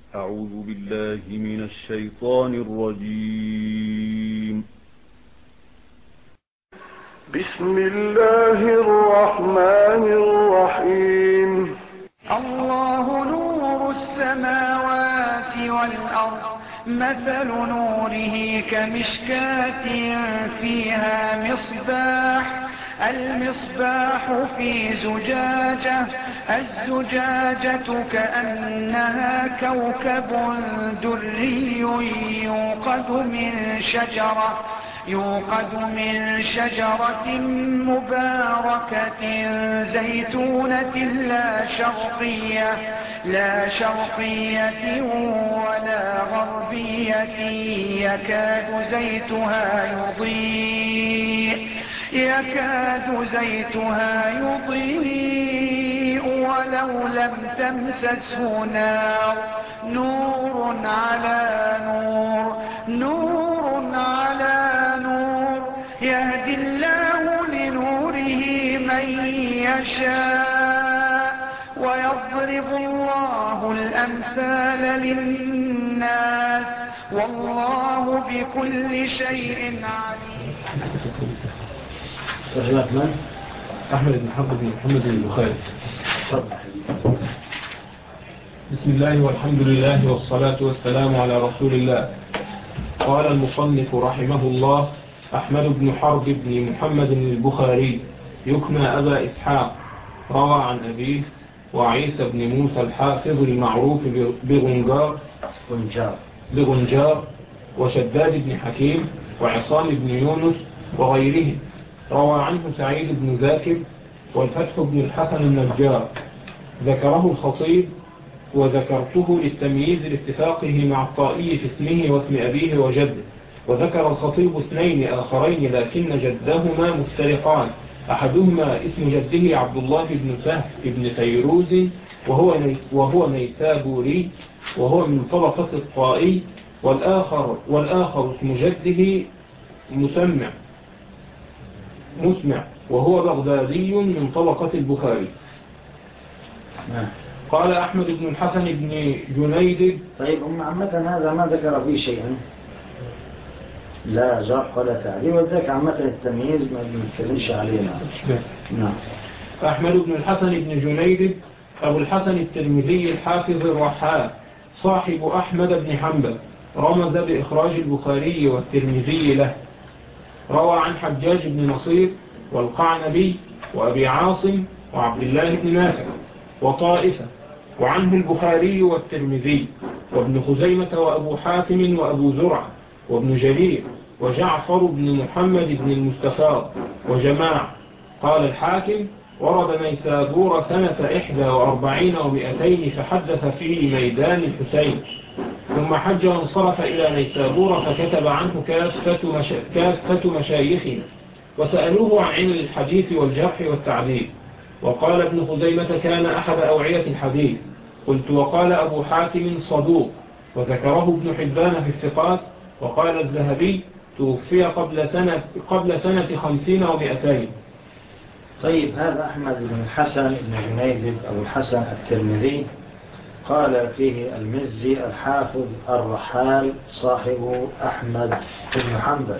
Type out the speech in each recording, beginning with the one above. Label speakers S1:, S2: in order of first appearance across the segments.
S1: أعوذ بالله من الشيطان الرجيم.
S2: بسم الله الرحمن الرحيم.
S3: الله نور السماوات والأرض، مثل نوره كمشكاة فيها مصباح، المصباح في زجاجة، الزجاجة كأنها كوكب دري يوقد من شجرة مباركة زيتونة لا شرقية ولا غربية، يكاد زيتها يضيء ولو لم تمسسه نار، نور على نور، يهدي الله لنوره من يشاء، ويضرب الله الأمثال للناس، والله بكل شيء عليم.
S4: ترجمة من؟ أحمد بن حرب بن محمد البخاري. بسم الله والحمد لله والصلاة والسلام على رسول الله. قال المصنف رحمه الله: أحمد بن حرب بن محمد البخاري يكنى أبا إسحاق، روى عن أبيه وعيسى بن موسى الحافظ المعروف بغنجار وشداد بن حكيم وعصام بن يونس وغيره. روى عنه سعيد بن ذاكر والفتح بن الحسن النجار. ذكره الخطيب وذكرته للتمييز لاتفاقه مع الطائي في اسمه واسم أبيه وجده. وذكر الخطيب اثنين آخرين لكن جدهما مفترقان، أحدهما اسم جده عبد الله بن سهل بن فيروز وهو نيسابوري وهو من طبقة الطائي، والآخر اسم جده مسمع وهو بغدادي من طبقة البخاري. قال أحمد بن الحسن بن جنيد.
S5: طيب عامة هذا ما ذكر فيه شيئا، لا جرح ولا تعديل، وذلك عامة التمييز ما بنتكلمش علينا. نعم.
S4: أحمد بن الحسن بن جنيد أبو الحسن الترمذي الحافظ الرحال صاحب أحمد بن حنبل، رمز بإخراج البخاري والترمذي له. روى عن حجاج بن نصير والقعنبي وأبي عاصم وعبد الله بن نافع وطائفة، وعنه البخاري والترمذي وابن خزيمة وأبو حاتم وأبو زرع وابن جرير وجعفر بن محمد بن المستفاض وجماعة. قال الحاكم: ورد نيسابور سنة 41 و200 فحدث في ميدان الحسين، ثم حج وانصرف إلى نيسابور فكتب عنه كافة مشايخنا، وسألوه عن علم الحديث والجرح والتعديل. وقال ابن خزيمة: كان أحد أوعية الحديث. قلت: وقال أبو حاتم: صدوق. وذكره ابن حبان في الثقات. وقال الذهبي: توفي قبل سنة 50 و200.
S5: طيب، هذا أحمد بن الحسن بن جنيد أبو الحسن الترمذي قال فيه المزي الحافظ الرحال صاحب أحمد بن حنبل،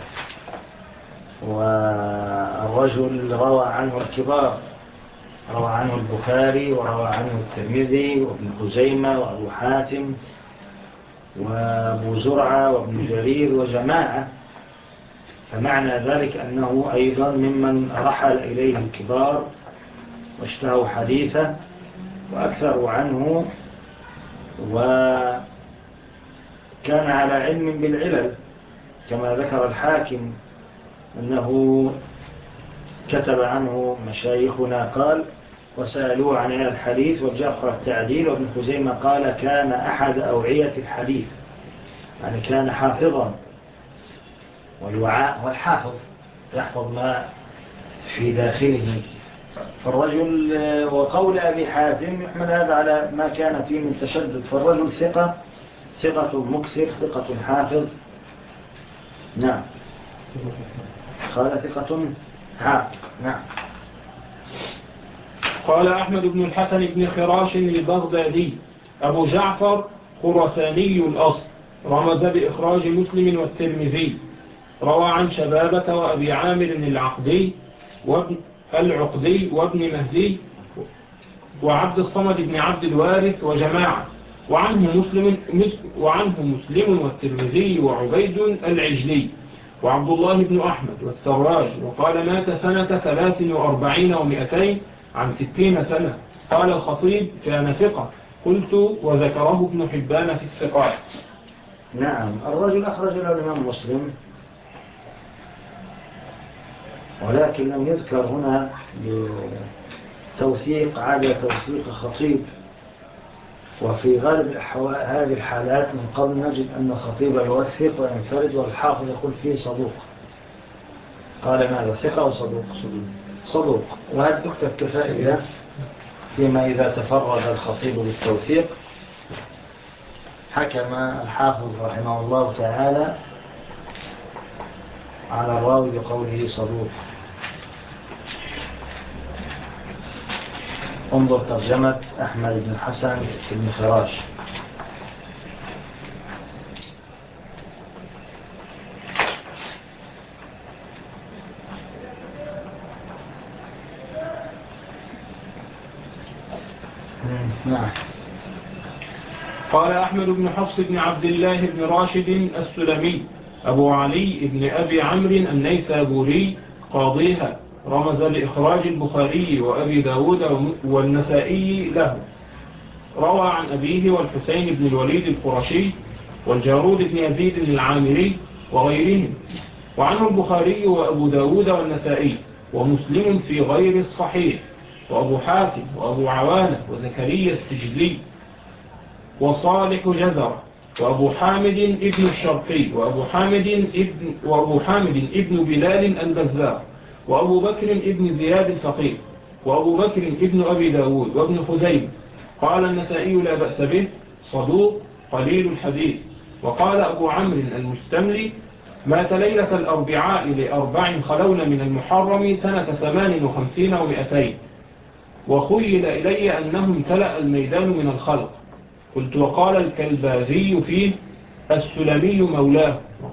S5: والرجل روى عنه الكبار، روى عنه البخاري وروى عنه الترمذي وابن خزيمة وأبو حاتم وأبو زرعة وابن جرير وجماعة، فمعنى ذلك أنه أيضا ممن رحل إليه الكبار واشتهوا حديثه وأكثروا عنه، وكان على علم بالعلل كما ذكر الحاكم أنه كتب عنه مشايخنا. قال: وسألوه عن علم الحديث والجرح والتعديل. وابن خزيمة قال: كان أحد أوعية الحديث، يعني كان حافظا، والوعاء والحافظ يحفظ ما في داخله. فالرجل، وقول أبي حاتم يحمل هذا على ما كان فيه من تشدد، فالرجل ثقة مكسر، ثقة حافظ. نعم، قال ثقة حافظ. نعم.
S4: قال أحمد بن الحسن بن خراش البغدادي: أبو جعفر خرساني الأصل، رمز بإخراج مسلم والترمذي. روى عن شبابة وأبي عامر العقدي وابن مهدي وعبد الصمد بن عبد الوارث وجماعة، وعنه مسلم والترمذي وعبيد العجلي وعبد الله بن أحمد والسراج. وقال مات سنة 43 و200 عن 60 سنة. قال الخطيب كان ثقة. قلت وذكره ابن حبان في الثقات.
S5: نعم، الرجل أخرج له الإمام مسلم، ولكن لم يذكر هنا توثيق عادة توثيق خطيب. وفي غالب هذه الحالات من قبل نجد أن الخطيب يوثق وينفرد والحافظ يقول فيه صدوق. قال ماذا؟ ثقة وصدوق؟ صدوق. وهذا تكتب كفائدة فيما إذا تفرد الخطيب بالتوثيق حكم الحافظ رحمه الله تعالى على الراوي بقوله صدوق. انظر ترجمة أحمد بن حسن بن خراش. نعم.
S4: قال أحمد بن حفص بن عبد الله بن راشد السلمي أبو علي بن أبي عمرو النيسابوري قاضيها، رمز لإخراج البخاري وأبي داود والنسائي له. روى عن أبيه والحسين بن الوليد القرشي والجارود بن يزيد العامري وغيرهم. وعنه البخاري وأبو داود والنسائي ومسلم في غير الصحيح وأبو حاتم وأبو عوانة وزكريا السجلي وصالح جزرة وأبو حامد ابن الشرقي وأبو حامد ابن بلال البزار وأبو بكر ابن زياد الفقيه وأبو بكر ابن أبي داود وابن خزيمة. قال النسائي لا بأس به، صدوق قليل الحديث. وقال أبو عمرو المستملي مات ليلة الأربعاء ل4 خلون من المحرم سنة 58 و200، وخيل إلي أنه امتلأ الميدان من الخلق. قلت وقال الكلباذي فيه السلمي مولاه.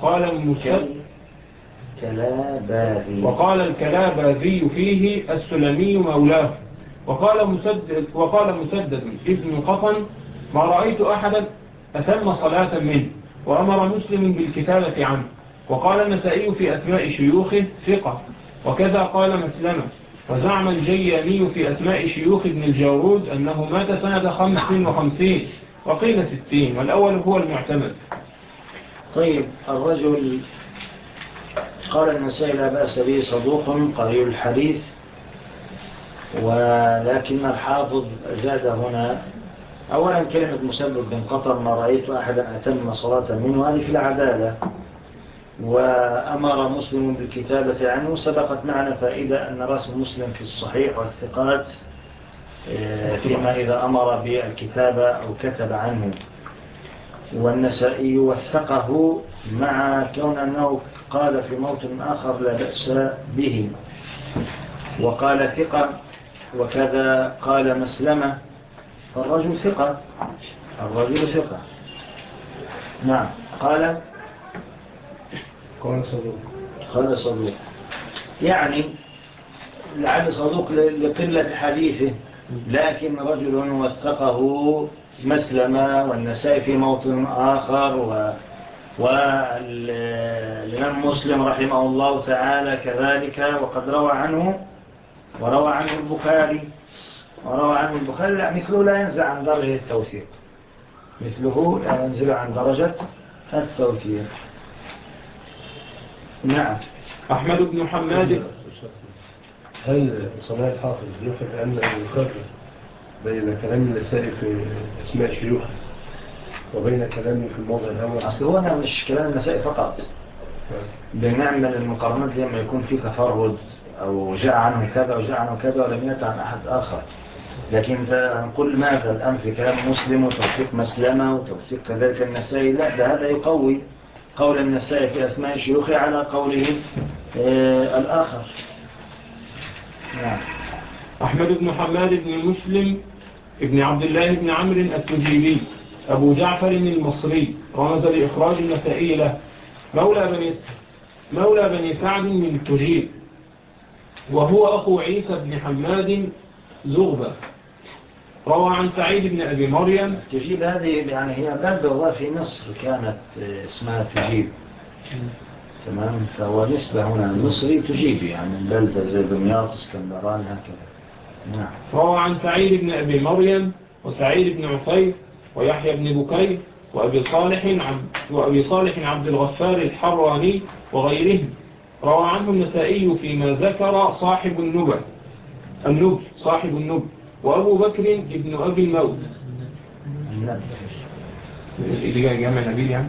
S4: وقال الكلاباذي فيه السلمي مولاه. وقال مسدد ابن قطن ما رأيت أحدا أتم صلاة منه، وأمر مسلم بالكتابة عنه. وقال النسائي في أسماء شيوخه ثقة، وكذا قال مسلمة. وزعم الجياني في أسماء شيوخ ابن الجارود أنه مات سنة 55 وقيل 60، والأول هو المعتمد.
S5: طيب، الرجل قال النسائي لا بأس به، صدوق قليل الحديث، ولكن الحافظ زاد هنا أولا كلمة مسدد بن قطر ما رأيت أحدا أتم صلاة منه، هذه في العدالة. وأمر مسلم بالكتابة عنه، سبقت معنا فائدة أن رسم مسلم في الصحيح والثقات فيما إذا أمر بالكتابة أو كتب عنه. والنسائي وثقه مع كون أنه قال في موطن آخر لا بأس به، وقال ثقة، وكذا قال مسلمة. فالرجل ثقة، الرجل ثقة. نعم. قال صدوق، يعني لعل صدوق لقلة حديثه، لكن رجل وثقه مسلمة والنسائي في موطن آخر، والإمام مسلم رحمه الله تعالى كذلك، وقد روى عنه البخاري لا مثله لا ينزل عن درجة التوثيق، مثله لا ينزل عن درجة التوثيق. نعم.
S4: أحمد بن حماد.
S6: هل صلاة الحافظ يوحف أن يفرق بين كلام النسائي في أسماء شيوخه وبين كلامه في الموضع الأول؟
S5: أصل هو أنا مش كلام النسائي فقط، بنعمل المقارنات لما يكون في تفرد أو جاء عنه كذا وجاء عنه كذا ولم يأتي عن أحد آخر. لكن نقول ماذا الآن في كلام مسلم وتوثيق مسلمة وتوثيق كذلك النسائي؟ لا، ده هذا يقوي قول النسائي في أسماء شيوخه على قوله الآخر. نعم.
S4: أحمد بن حماد بن مسلم ابن عبد الله بن عمرو التجيبي أبو جعفر المصري رمز لإخراج النسائي له، مولى بني سعد من تجيب، وهو أخو عيسى بن حماد زغبة. روى عن سعيد بن أبي مريم.
S5: تجيب هذه يعني هي بلدة في مصر كانت اسمها تجيب، تمام، فهو نسبة هنا المصري تجيب يعني بلدة زي دمياط اسكندران هكذا. نعم.
S4: روى عن سعيد بن أبي مريم وسعيد بن عفير ويحيى بن بكير وأبي صالح عبد الغفار الحراني وغيرهم. روى عنه النسائي فيما ذكر صاحب النبل صاحب النبل وأبو بكر ابن أبي الموت. اللي جاء جامع نبيل يعني.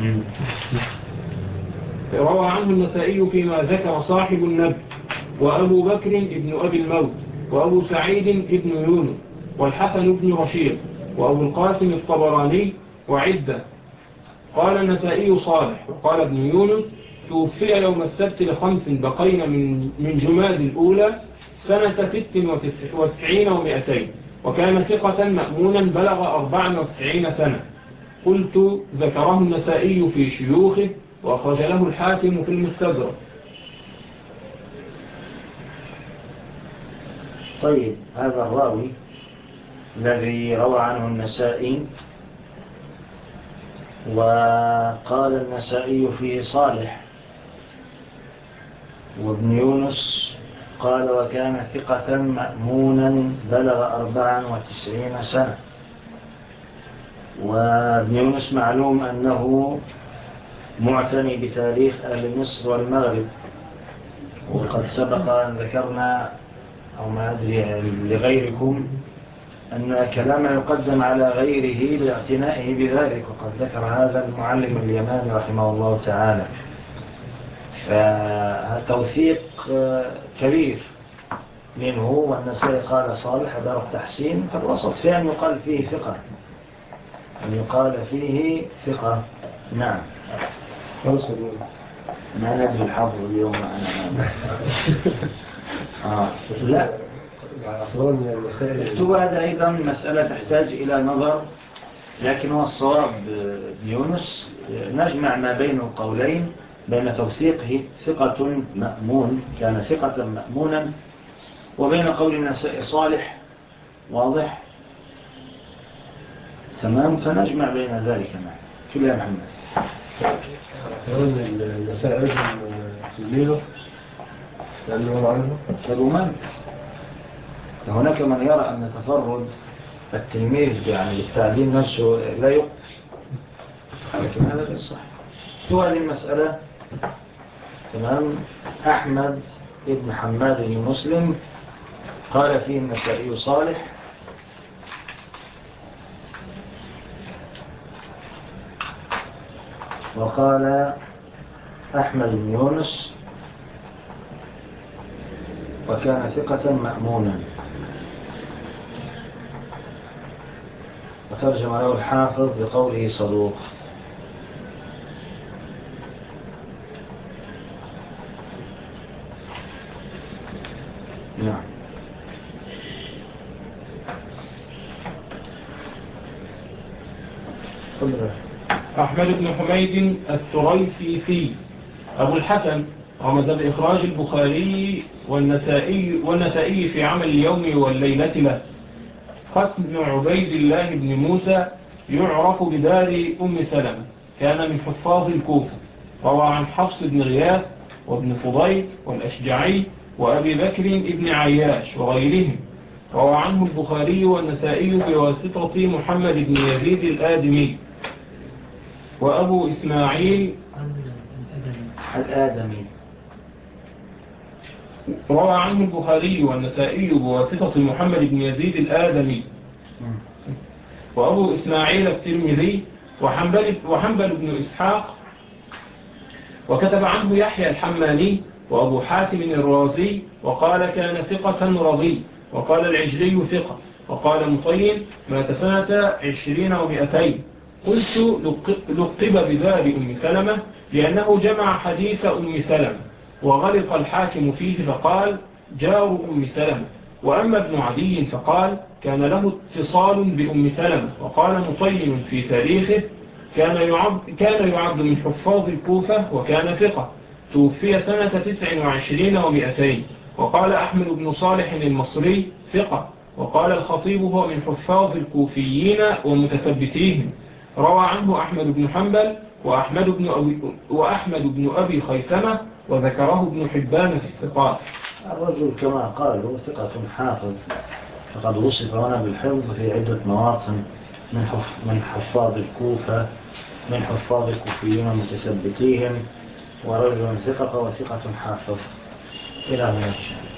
S4: روى عنه النسائي فيما ذكر صاحب النبل وأبو بكر ابن أبي الموت وأبو سعيد ابن يونس والحسن بن رشيد وأبو القاسم الطبراني وعدة. قال النسائي صالح وقال ابن يونس توفي يوم السبت ل5 بقين من جماد الأولى سنة 96 و200، وكان ثقة مأمونا بلغ 94 سنة. قلت ذكره النسائي في شيوخه وأخرج له الحاكم في المستدرك.
S5: طيب هذا الراوي الذي روى عنه النسائي وقال النسائي فيه صالح وابن يونس قال وكان ثقة مأمونا بلغ 94 سنة. وابن يونس معلوم أنه معتني بتاريخ أهل مصر والمغرب، وقد سبق أن ذكرنا أو ما أدري لغيركم أن كلام يقدم على غيره باعتنائه بذلك، وقد ذكر هذا المعلم اليماني رحمه الله تعالى. فتوثيق كبير منه، والنسائي قال صالح دار التحسين، فالوسط في أن يقال فيه ثقة، أن يقال فيه ثقة. نعم. ما ندري الحظ اليوم معنا. لا اكتب هذا أيضا مسألة تحتاج إلى نظر، لكن هو الصواب يونس نجمع ما بين القولين، بين توثيقه ثقة مأمون كان ثقة مأمونا، وبين قول النسائي صالح واضح تمام، فنجمع بين ذلك معا. كل يا محمد
S6: النسائي أيضا تلميذه لأنه هو عنه
S5: كالرومان. هناك من يرى أن تفرد التلميذ يعني التعديل نفسه لا يقبل، لكن هذا غير صح. شو هذه المسألة؟ تمام. أحمد ابن حماد بن مسلم قال فيه النسائي صالح، وقال أحمد بن يونس وكان ثقة مأمونا، وترجم له الحافظ بقوله صدوق. نعم.
S4: أحمد بن حميد التريثي أبو الحسن رمز بإخراج البخاري والنسائي في عمل اليوم والليلة له. ختم عبيد الله بن موسى يعرف بدار أم سلمة، كان من حفاظ الكوفة. روى عن حفص بن غياث وابن فضيل والأشجعي وأبي بكر بن عياش وغيرهم. روى عنه البخاري والنسائي بواسطة محمد بن يزيد الآدمي وأبو إسماعيل
S5: الآدمي.
S4: روى عنه البخاري والنسائي بواسطة محمد بن يزيد الآدمي وأبو إسماعيل الترمذي وحنبل بن إسحاق. وكتب عنه يحيى الحماني وأبو حاتم الرازي، وقال كان ثقة رضي، وقال العجلي ثقة، وقال مطين مات سنة 20 و200. قلت لقب بدار أم سلمة لأنه جمع حديث أم سلمة، وغلط الحاكم فيه فقال جار أم سلمة، وأما ابن عدي فقال كان له اتصال بأم سلمة. وقال مطين في تاريخه كان يعد من حفاظ الكوفة وكان ثقة، توفي سنة 29 و200. وقال أحمد بن صالح المصري ثقة. وقال الخطيب هو من حفاظ الكوفيين ومتثبتيهم. روى عنه أحمد بن حنبل وأحمد بن أبي خيثمة، وذكره ابن حبان في الثقات.
S5: الرجل كما قالوا ثقة حافظ، فقد وصف هنا بالحفظ في عدة مواطن من حفاظ الكوفة، من حفاظ الكوفيين ومتثبتيهم، ورجل ثقة وثقة حافظ إلى هنا.